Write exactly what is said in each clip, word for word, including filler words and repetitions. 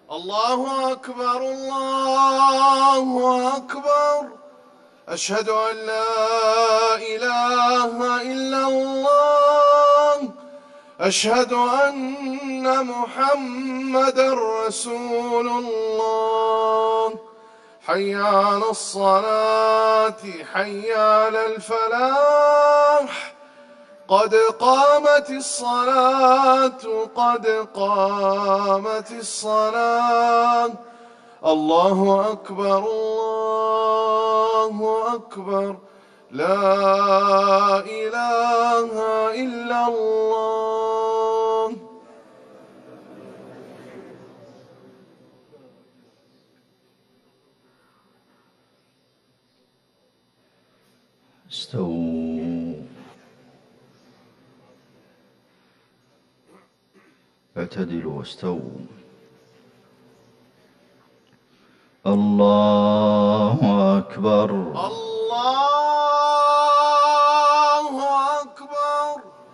الله أكبر الله أكبر. أشهد أن لا إله إلا الله. أشهد أن محمدًا رسول الله. حي على الصلاة حي على الفلاح. قد قامت الصلاة قد قامت الصلاة. الله أكبر الله أكبر. لا إله إلا الله. استووا اعتدلوا واستووا. الله أكبر الله أكبر.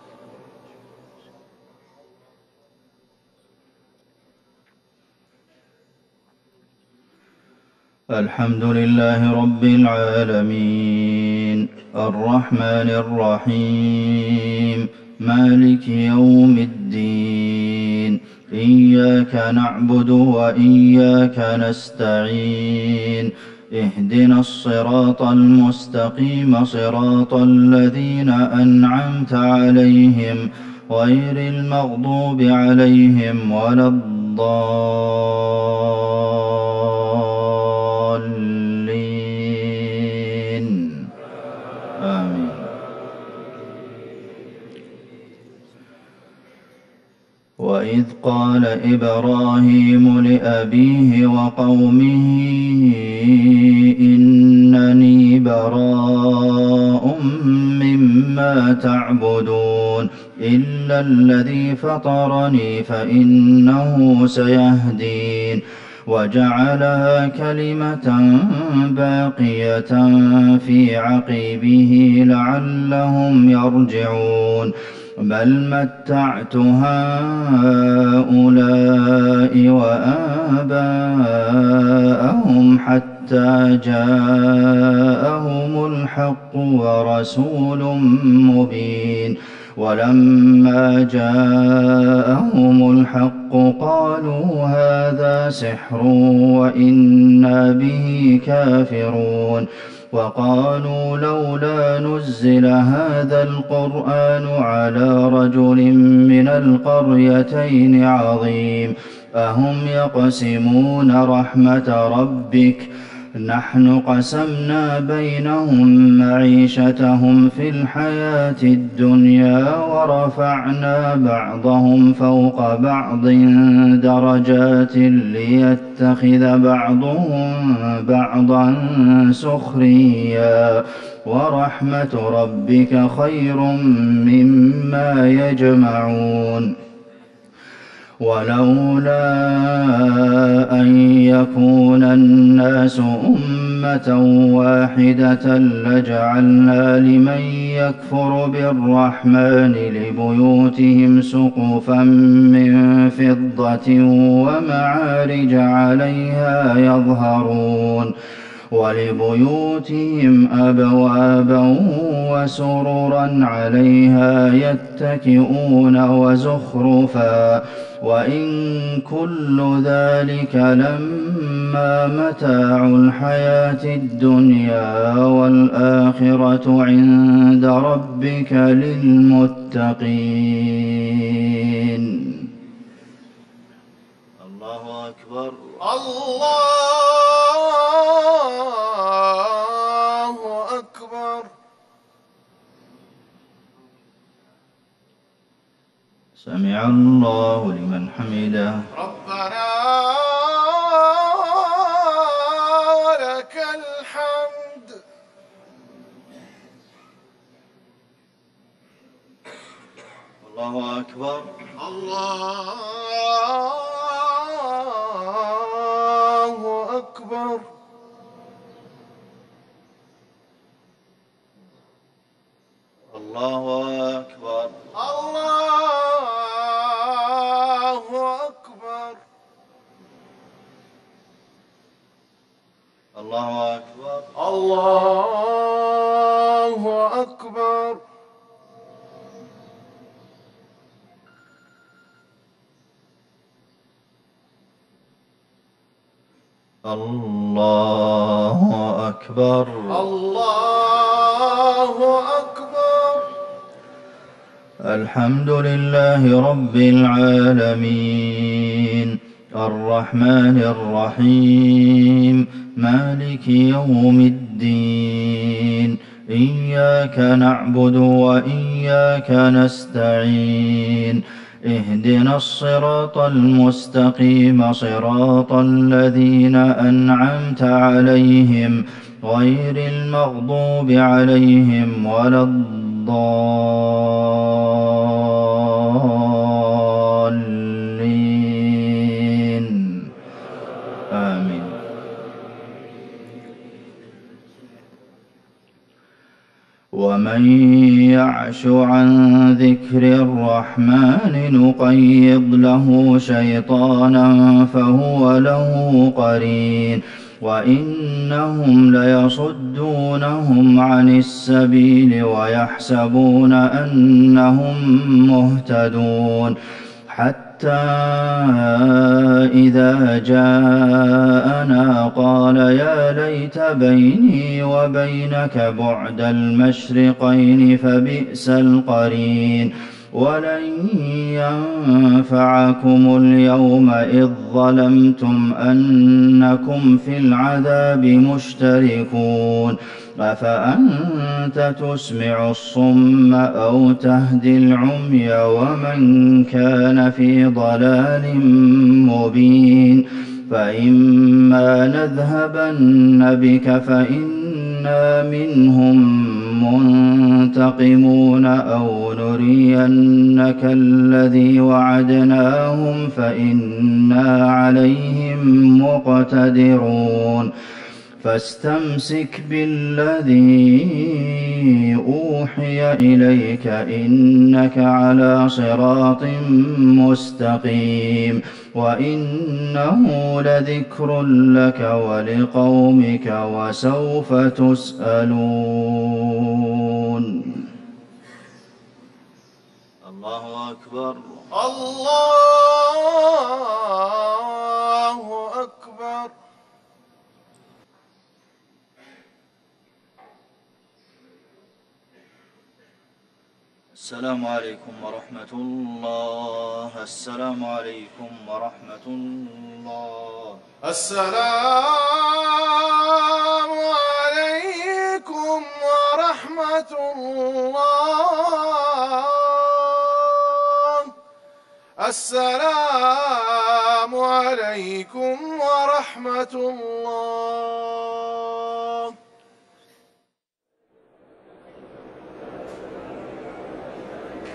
الحمد لله رب العالمين الرحمن الرحيم مالك يوم الدين. إياك نعبد وإياك نستعين. اهدنا الصراط المستقيم صراط الذين أنعمت عليهم غير المغضوب عليهم ولا الضالين. آمين. وإذ قال إبراهيم لأبيه وقومه إنني براء مما تعبدون إلا الذي فطرني فإنه سيهدين. وجعلها كلمة باقية في عقبه لعلهم يرجعون. بل متعت هؤلاء وآباءهم حتى جاءهم الحق ورسول مبين. ولما جاءهم الحق قالوا هذا سحر وإنا به كافرون. وقالوا لولا نزل هذا القرآن على رجل من القريتين عظيم. أهم يقسمون رحمة ربك نحن قسمنا بينهم معيشتهم في الحياة الدنيا ورفعنا بعضهم فوق بعض درجات ليتخذ بعضهم بعضا سخريا. ورحمة ربك خير مما يجمعون. ولولا أن يكون الناس أمة واحدة لجعلنا لمن يكفر بالرحمن لبيوتهم سقفا من فضة ومعارج عليها يظهرون. ولبيوتهم أبوابا وسررا عليها يتكئون وزخرفا. وإن كل ذلك لما متاع الحياة الدنيا والآخرة عند ربك للمتقين. الله أكبر الله أكبر. سمع الله لمن حمده. ربنا ولك الحمد. الله أكبر الله أكبر. الله أكبر الله أكبر. الله أكبر. الله أكبر. الله أكبر. الله أكبر. الحمد لله رب العالمين الرحمن الرحيم مالك يوم الدين إياك نعبد وإياك نستعين اهدنا الصراط المستقيم صراط الذين أنعمت عليهم غير المغضوب عليهم ولا الضالين آمين. ومن يعش عن ذكر الرحمن نقيض له شيطانا فهو له قرين وإنهم ليصدونهم عن السبيل ويحسبون أنهم مهتدون حتى إذا جاءنا قال يا ليت بيني وبينك بعد المشرقين فبئس القرين ولن ينفعكم اليوم إذ ظلمتم أنكم في العذاب مشتركون أفأنت تسمع الصم أو تهدي العمي ومن كان في ضلال مبين فإما نذهبن بك فإنا منهم منتقمون أو نرينك الذي وعدناهم فإنا عليهم مقتدرون فاستمسك بالذي أوحي إليك إنك على صراط مستقيم وإنه لذكر لك ولقومك وسوف تسألون. الله أكبر. الله أكبر. السلام عليكم ورحمة الله. السلام عليكم ورحمة الله. السلام عليكم ورحمة الله. السلام عليكم ورحمة الله.